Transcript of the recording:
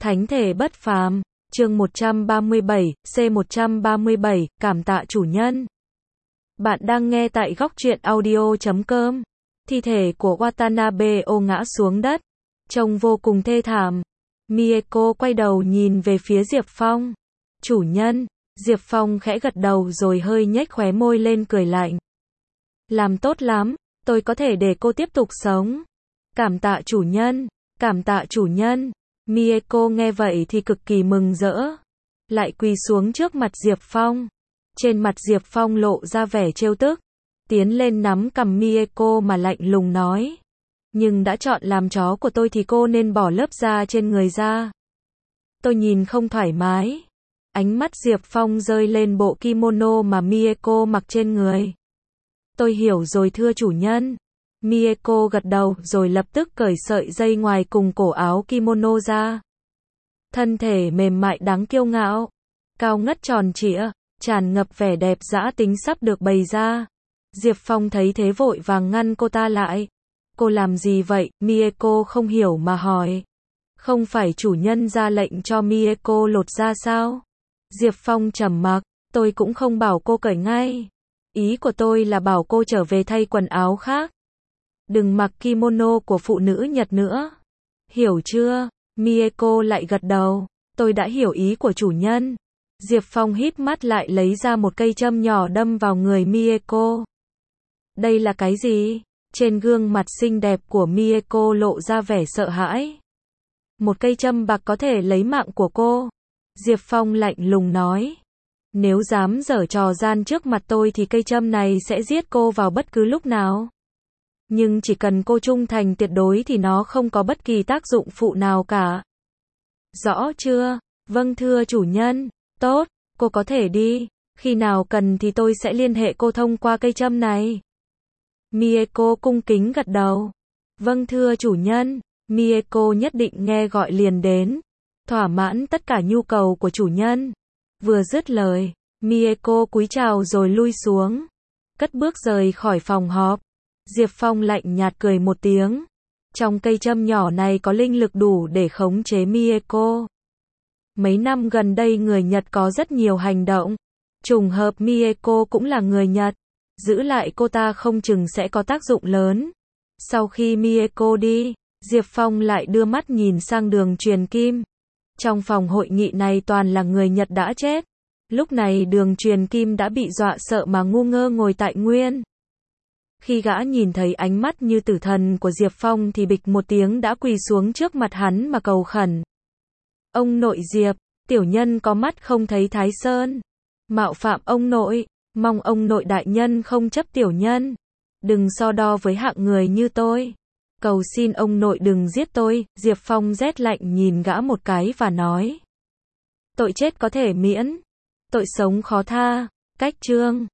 Thánh thể bất phàm, chương 137, C137, cảm tạ chủ nhân. Bạn đang nghe tại góc truyện audio.com. Thi thể của Watanabe ngã xuống đất, trông vô cùng thê thảm. Mieko quay đầu nhìn về phía Diệp Phong. Chủ nhân, Diệp Phong khẽ gật đầu rồi hơi nhếch khóe môi lên cười lạnh. Làm tốt lắm, tôi có thể để cô tiếp tục sống. Cảm tạ chủ nhân, cảm tạ chủ nhân. Mieko nghe vậy thì cực kỳ mừng rỡ, lại quỳ xuống trước mặt Diệp Phong. Trên mặt Diệp Phong lộ ra vẻ trêu tức, tiến lên nắm cằm Mieko mà lạnh lùng nói. Nhưng đã chọn làm chó của tôi thì cô nên bỏ lớp da trên người ra. Tôi nhìn không thoải mái. Ánh mắt Diệp Phong rơi lên bộ kimono mà Mieko mặc trên người. Tôi hiểu rồi thưa chủ nhân. Mieko gật đầu rồi lập tức cởi sợi dây ngoài cùng cổ áo kimono ra. Thân thể mềm mại đáng kiêu ngạo, cao ngất tròn trịa, tràn ngập vẻ đẹp dã tính sắp được bày ra. Diệp Phong thấy thế vội vàng ngăn cô ta lại. Cô làm gì vậy? Mieko không hiểu mà hỏi. Không phải chủ nhân ra lệnh cho Mieko lột da sao? Diệp Phong trầm mặc. Tôi cũng không bảo cô cởi ngay. Ý của tôi là bảo cô trở về thay quần áo khác. Đừng mặc kimono của phụ nữ Nhật nữa. Hiểu chưa? Mieko lại gật đầu. Tôi đã hiểu ý của chủ nhân. Diệp Phong híp mắt lại lấy ra một cây châm nhỏ đâm vào người Mieko. Đây là cái gì? Trên gương mặt xinh đẹp của Mieko lộ ra vẻ sợ hãi. Một cây châm bạc có thể lấy mạng của cô. Diệp Phong lạnh lùng nói. Nếu dám giở trò gian trước mặt tôi thì cây châm này sẽ giết cô vào bất cứ lúc nào. Nhưng chỉ cần cô trung thành tuyệt đối thì nó không có bất kỳ tác dụng phụ nào cả. Rõ chưa? Vâng thưa chủ nhân. Tốt, cô có thể đi. Khi nào cần thì tôi sẽ liên hệ cô thông qua cây châm này. Mieko cung kính gật đầu. Vâng thưa chủ nhân. Mieko nhất định nghe gọi liền đến. Thỏa mãn tất cả nhu cầu của chủ nhân. Vừa dứt lời, Mieko cúi chào rồi lui xuống. Cất bước rời khỏi phòng họp. Diệp Phong lạnh nhạt cười một tiếng. Trong cây châm nhỏ này có linh lực đủ để khống chế Mieko. Mấy năm gần đây người Nhật có rất nhiều hành động. Trùng hợp Mieko cũng là người Nhật. Giữ lại cô ta không chừng sẽ có tác dụng lớn. Sau khi Mieko đi, Diệp Phong lại đưa mắt nhìn sang đường truyền kim. Trong phòng hội nghị này toàn là người Nhật đã chết. Lúc này đường truyền kim đã bị dọa sợ mà ngu ngơ ngồi tại nguyên. Khi gã nhìn thấy ánh mắt như tử thần của Diệp Phong thì bịch một tiếng đã quỳ xuống trước mặt hắn mà cầu khẩn. Ông nội Diệp, tiểu nhân có mắt không thấy Thái Sơn. Mạo phạm ông nội, mong ông nội đại nhân không chấp tiểu nhân. Đừng so đo với hạng người như tôi. Cầu xin ông nội đừng giết tôi. Diệp Phong rét lạnh nhìn gã một cái và nói. Tội chết có thể miễn, tội sống khó tha. Cách chương